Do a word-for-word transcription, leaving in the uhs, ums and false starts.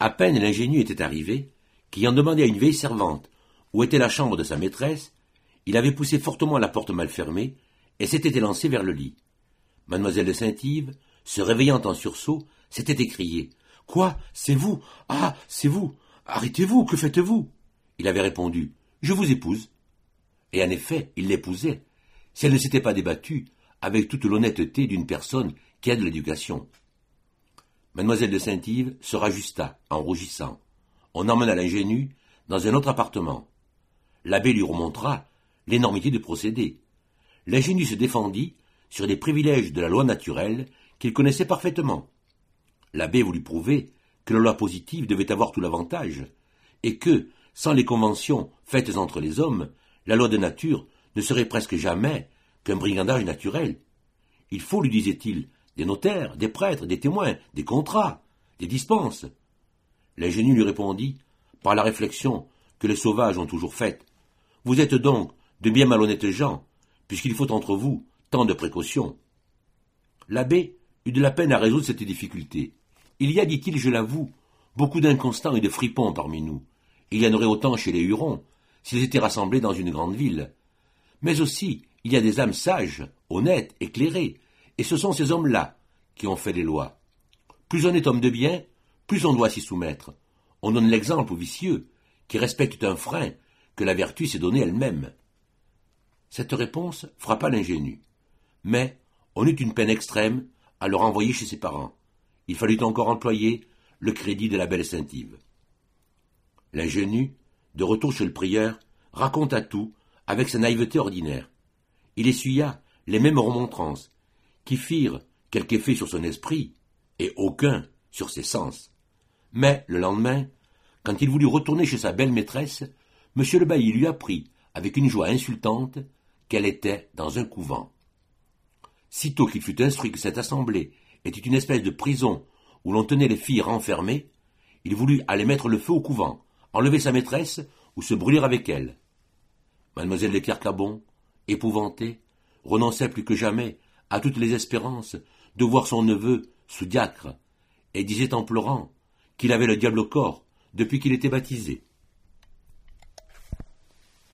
À peine l'ingénu était arrivé, qu'ayant demandé à une vieille servante où était la chambre de sa maîtresse, il avait poussé fortement la porte mal fermée et s'était élancé vers le lit. Mademoiselle de Saint-Yves, se réveillant en sursaut, s'était écriée. « Quoi? C'est vous? Ah, c'est vous! Arrêtez-vous, que faites-vous » Il avait répondu. « Je vous épouse. » Et en effet, il l'épousait, si elle ne s'était pas débattue avec toute l'honnêteté d'une personne qui a de l'éducation. Mademoiselle de Saint-Yves se rajusta, en rougissant. On emmena l'ingénu dans un autre appartement. L'abbé lui remontra l'énormité du procédé. L'ingénu se défendit sur les privilèges de la loi naturelle qu'il connaissait parfaitement. L'abbé voulut prouver que la loi positive devait avoir tout l'avantage, et que, sans les conventions faites entre les hommes, la loi de nature ne serait presque jamais qu'un brigandage naturel. Il faut, lui disait-il, des notaires, des prêtres, des témoins, des contrats, des dispenses. L'ingénu lui répondit, par la réflexion que les sauvages ont toujours faite. Vous êtes donc de bien malhonnêtes gens, puisqu'il faut entre vous tant de précautions. L'abbé eut de la peine à résoudre cette difficulté. Il y a, dit-il, je l'avoue, beaucoup d'inconstants et de fripons parmi nous. Il y en aurait autant chez les Hurons, s'ils étaient rassemblés dans une grande ville. Mais aussi, il y a des âmes sages, honnêtes, éclairées, et ce sont ces hommes-là qui ont fait les lois. Plus on est homme de bien, plus on doit s'y soumettre. On donne l'exemple aux vicieux, qui respectent un frein que la vertu s'est donné elle-même. Cette réponse frappa l'ingénu. Mais on eut une peine extrême à le renvoyer chez ses parents. Il fallut encore employer le crédit de la belle Saint-Yves. L'ingénu, de retour chez le prieur, raconta tout avec sa naïveté ordinaire. Il essuya les mêmes remontrances, qui firent quelque effet sur son esprit, et aucun sur ses sens. Mais, le lendemain, quand il voulut retourner chez sa belle maîtresse, M. le bailli lui apprit, avec une joie insultante, qu'elle était dans un couvent. Sitôt qu'il fut instruit que cette assemblée était une espèce de prison où l'on tenait les filles renfermées, il voulut aller mettre le feu au couvent, enlever sa maîtresse ou se brûler avec elle. Mademoiselle de Kercabon, épouvantée, renonçait plus que jamais à toutes les espérances de voir son neveu sous diacre, et disait en pleurant qu'il avait le diable au corps depuis qu'il était baptisé.